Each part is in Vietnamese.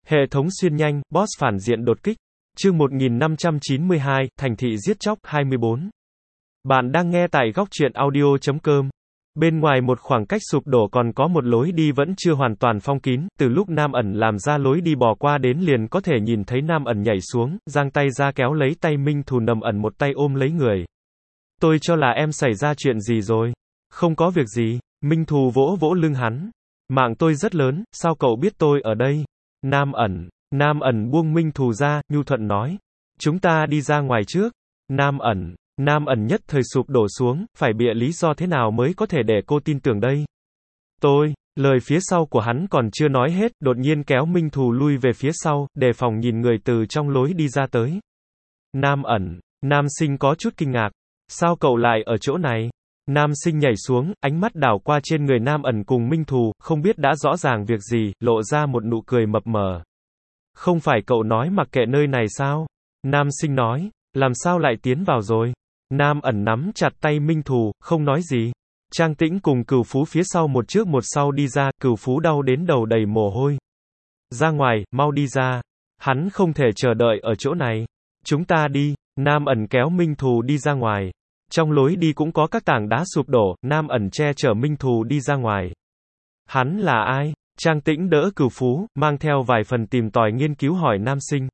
Hệ thống xuyên nhanh, boss phản diện đột kích. Chương 1592, thành thị giết chóc, 24. Bạn đang nghe tại góc truyện audio.com. Bên ngoài một khoảng cách sụp đổ còn có một lối đi vẫn chưa hoàn toàn phong kín, từ lúc Nam ẩn làm ra lối đi bò qua đến liền có thể nhìn thấy Nam ẩn nhảy xuống, giang tay ra kéo lấy tay Minh Thù, nằm ẩn một tay ôm lấy người. Tôi cho là em xảy ra chuyện gì rồi. Không có việc gì. Minh Thù vỗ vỗ lưng hắn. Mạng tôi rất lớn, sao cậu biết tôi ở đây? Nam ẩn buông Minh Thù ra, nhu thuận nói. Chúng ta đi ra ngoài trước. Nam ẩn nhất thời sụp đổ xuống, phải bịa lý do thế nào mới có thể để cô tin tưởng đây? Lời phía sau của hắn còn chưa nói hết, đột nhiên kéo Minh Thù lui về phía sau, đề phòng nhìn người từ trong lối đi ra tới. Nam Sinh có chút kinh ngạc. Sao cậu lại ở chỗ này? Nam Sinh nhảy xuống, ánh mắt đảo qua trên người Nam ẩn cùng Minh Thù, không biết đã rõ ràng việc gì, lộ ra một nụ cười mập mờ. Không phải cậu nói mặc kệ nơi này sao? Nam Sinh nói, làm sao lại tiến vào rồi? Nam ẩn nắm chặt tay Minh Thù, không nói gì. Trang Tĩnh cùng Cửu Phú phía sau một trước một sau đi ra, Cửu Phú đau đến đầu đầy mồ hôi. Ra ngoài, mau đi ra. Hắn không thể chờ đợi ở chỗ này. Chúng ta đi. Nam ẩn kéo Minh Thù đi ra ngoài. Trong lối đi cũng có các tảng đá sụp đổ, Nam ẩn che chở Minh Thù đi ra ngoài. Hắn là ai? Trang Tĩnh đỡ Cửu Phú, mang theo vài phần tìm tòi nghiên cứu hỏi Nam Sinh.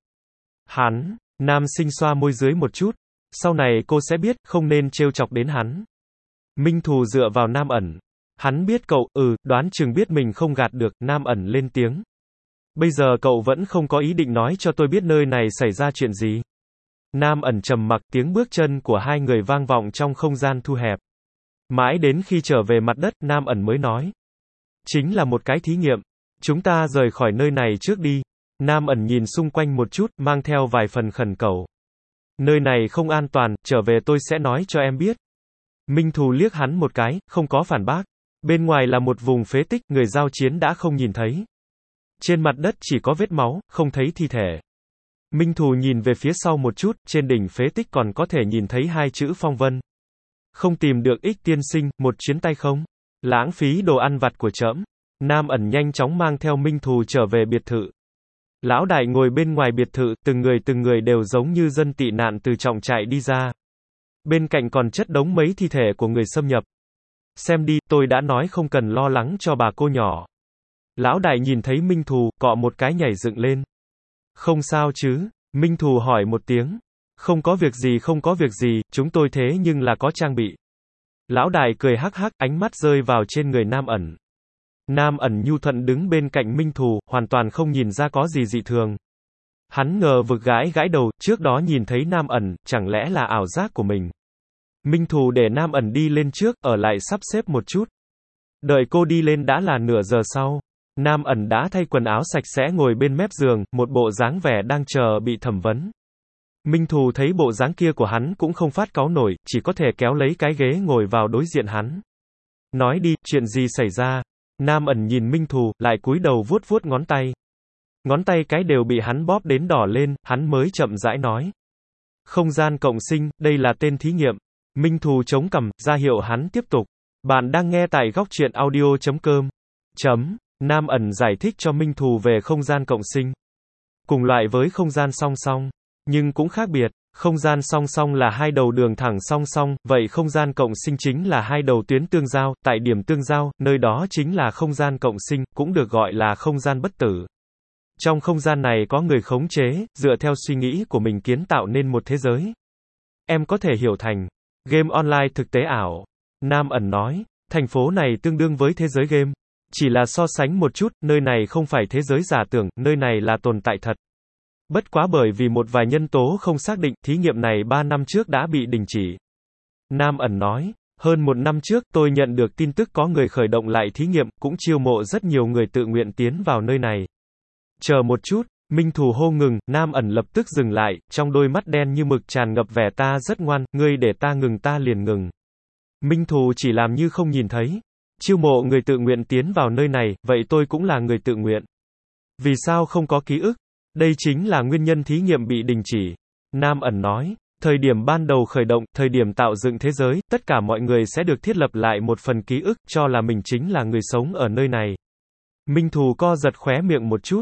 Nam Sinh xoa môi dưới một chút. Sau này cô sẽ biết, không nên trêu chọc đến hắn. Minh Thù dựa vào Nam ẩn. Hắn biết cậu, đoán chừng biết mình không gạt được, Nam ẩn lên tiếng. Bây giờ cậu vẫn không có ý định nói cho tôi biết nơi này xảy ra chuyện gì. Nam ẩn trầm mặc, tiếng bước chân của hai người vang vọng trong không gian thu hẹp. Mãi đến khi trở về mặt đất, Nam ẩn mới nói. Chính là một cái thí nghiệm. Chúng ta rời khỏi nơi này trước đi. Nam ẩn nhìn xung quanh một chút, mang theo vài phần khẩn cầu. Nơi này không an toàn, trở về tôi sẽ nói cho em biết. Minh Thù liếc hắn một cái, không có phản bác. Bên ngoài là một vùng phế tích, người giao chiến đã không nhìn thấy. Trên mặt đất chỉ có vết máu, không thấy thi thể. Minh Thù nhìn về phía sau một chút, trên đỉnh phế tích còn có thể nhìn thấy hai chữ phong vân. Không tìm được Ích tiên sinh, một chuyến tay không? Lãng phí đồ ăn vặt của trẫm. Nam ẩn nhanh chóng mang theo Minh Thù trở về biệt thự. Lão đại ngồi bên ngoài biệt thự, từng người đều giống như dân tị nạn từ trọng trại đi ra. Bên cạnh còn chất đống mấy thi thể của người xâm nhập. Xem đi, tôi đã nói không cần lo lắng cho bà cô nhỏ. Lão đại nhìn thấy Minh Thù, cọ một cái nhảy dựng lên. Không sao chứ? Minh Thù hỏi một tiếng. Không có việc gì, chúng tôi thế nhưng là có trang bị. Lão đại cười hắc hắc, ánh mắt rơi vào trên người Nam ẩn. Nam ẩn nhu thuận đứng bên cạnh Minh Thù, hoàn toàn không nhìn ra có gì dị thường. Hắn ngờ vực gãi đầu, trước đó nhìn thấy Nam ẩn, chẳng lẽ là ảo giác của mình. Minh Thù để Nam ẩn đi lên trước, ở lại sắp xếp một chút. Đợi cô đi lên đã là nửa giờ sau. Nam ẩn đã thay quần áo sạch sẽ ngồi bên mép giường, một bộ dáng vẻ đang chờ bị thẩm vấn. Minh Thù thấy bộ dáng kia của hắn cũng không phát cáu nổi, chỉ có thể kéo lấy cái ghế ngồi vào đối diện hắn. Nói đi, chuyện gì xảy ra? Nam ẩn nhìn Minh Thù, lại cúi đầu vuốt vuốt ngón tay. Ngón tay cái đều bị hắn bóp đến đỏ lên, hắn mới chậm rãi nói. Không gian cộng sinh, đây là tên thí nghiệm. Minh Thù chống cằm, ra hiệu hắn tiếp tục. Bạn đang nghe tại góc truyện audio.com. Nam ẩn giải thích cho Minh Thù về không gian cộng sinh. Cùng loại với không gian song song, nhưng cũng khác biệt. Không gian song song là hai đầu đường thẳng song song, vậy không gian cộng sinh chính là hai đầu tuyến tương giao, tại điểm tương giao, nơi đó chính là không gian cộng sinh, cũng được gọi là không gian bất tử. Trong không gian này có người khống chế, dựa theo suy nghĩ của mình kiến tạo nên một thế giới. Em có thể hiểu thành game online thực tế ảo. Nam ẩn nói, thành phố này tương đương với thế giới game. Chỉ là so sánh một chút, nơi này không phải thế giới giả tưởng, nơi này là tồn tại thật. Bất quá bởi vì một vài nhân tố không xác định, thí nghiệm này 3 năm trước đã bị đình chỉ. Nam ẩn nói, hơn 1 năm trước, tôi nhận được tin tức có người khởi động lại thí nghiệm, cũng chiêu mộ rất nhiều người tự nguyện tiến vào nơi này. Chờ một chút, Minh Thù hô ngừng, Nam ẩn lập tức dừng lại, trong đôi mắt đen như mực tràn ngập vẻ ta rất ngoan, ngươi để ta ngừng ta liền ngừng. Minh Thù chỉ làm như không nhìn thấy. Chiêu mộ người tự nguyện tiến vào nơi này, vậy tôi cũng là người tự nguyện. Vì sao không có ký ức? Đây chính là nguyên nhân thí nghiệm bị đình chỉ. Nam ẩn nói, thời điểm ban đầu khởi động, thời điểm tạo dựng thế giới, tất cả mọi người sẽ được thiết lập lại một phần ký ức, cho là mình chính là người sống ở nơi này. Minh Thù co giật khóe miệng một chút.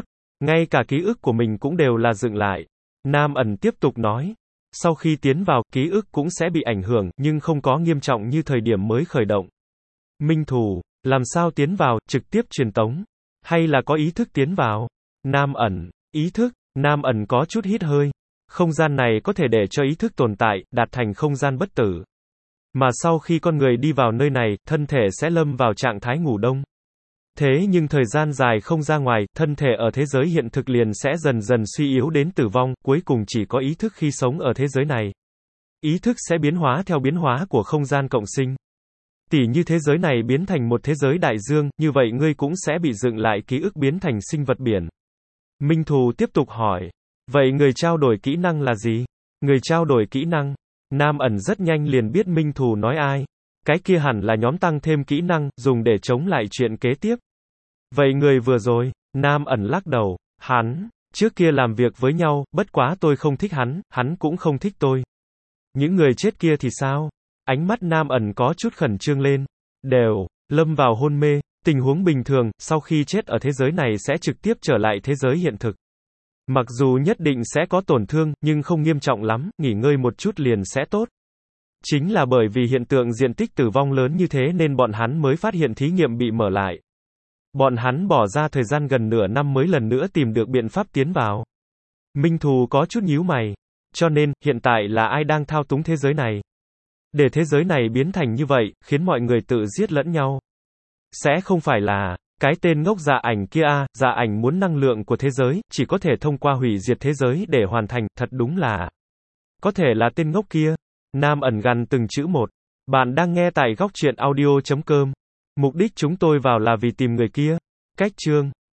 Ngay cả ký ức của mình cũng đều là dựng lại. Nam ẩn tiếp tục nói. Sau khi tiến vào, ký ức cũng sẽ bị ảnh hưởng, nhưng không có nghiêm trọng như thời điểm mới khởi động. Minh Thù, làm sao tiến vào, trực tiếp truyền tống? Hay là có ý thức tiến vào? Nam ẩn, ý thức, Nam ẩn có chút hít hơi. Không gian này có thể để cho ý thức tồn tại, đạt thành không gian bất tử. Mà sau khi con người đi vào nơi này, thân thể sẽ lâm vào trạng thái ngủ đông. Thế nhưng thời gian dài không ra ngoài, thân thể ở thế giới hiện thực liền sẽ dần dần suy yếu đến tử vong, cuối cùng chỉ có ý thức khi sống ở thế giới này. Ý thức sẽ biến hóa theo biến hóa của không gian cộng sinh. Tỉ như thế giới này biến thành một thế giới đại dương, như vậy ngươi cũng sẽ bị dựng lại ký ức biến thành sinh vật biển. Minh Thù tiếp tục hỏi. Vậy người trao đổi kỹ năng là gì? Người trao đổi kỹ năng? Nam ẩn rất nhanh liền biết Minh Thù nói ai. Cái kia hẳn là nhóm tăng thêm kỹ năng, dùng để chống lại chuyện kế tiếp. Vậy người vừa rồi? Nam ẩn lắc đầu. Hắn, trước kia làm việc với nhau, bất quá tôi không thích hắn, hắn cũng không thích tôi. Những người chết kia thì sao? Ánh mắt Nam ẩn có chút khẩn trương lên. Đều, lâm vào hôn mê. Tình huống bình thường, sau khi chết ở thế giới này sẽ trực tiếp trở lại thế giới hiện thực. Mặc dù nhất định sẽ có tổn thương, nhưng không nghiêm trọng lắm, nghỉ ngơi một chút liền sẽ tốt. Chính là bởi vì hiện tượng diện tích tử vong lớn như thế nên bọn hắn mới phát hiện thí nghiệm bị mở lại. Bọn hắn bỏ ra thời gian gần nửa năm mới lần nữa tìm được biện pháp tiến vào. Minh Thù có chút nhíu mày. Cho nên, hiện tại là ai đang thao túng thế giới này? Để thế giới này biến thành như vậy, khiến mọi người tự giết lẫn nhau. Sẽ không phải là cái tên ngốc Dạ Ảnh kia à? Dạ Ảnh muốn năng lượng của thế giới, chỉ có thể thông qua hủy diệt thế giới để hoàn thành, thật đúng là. Có thể là tên ngốc kia. Nam ẩn gằn từng chữ một. Bạn đang nghe tại góc truyện audio.com. Mục đích chúng tôi vào là vì tìm người kia. Cách chương.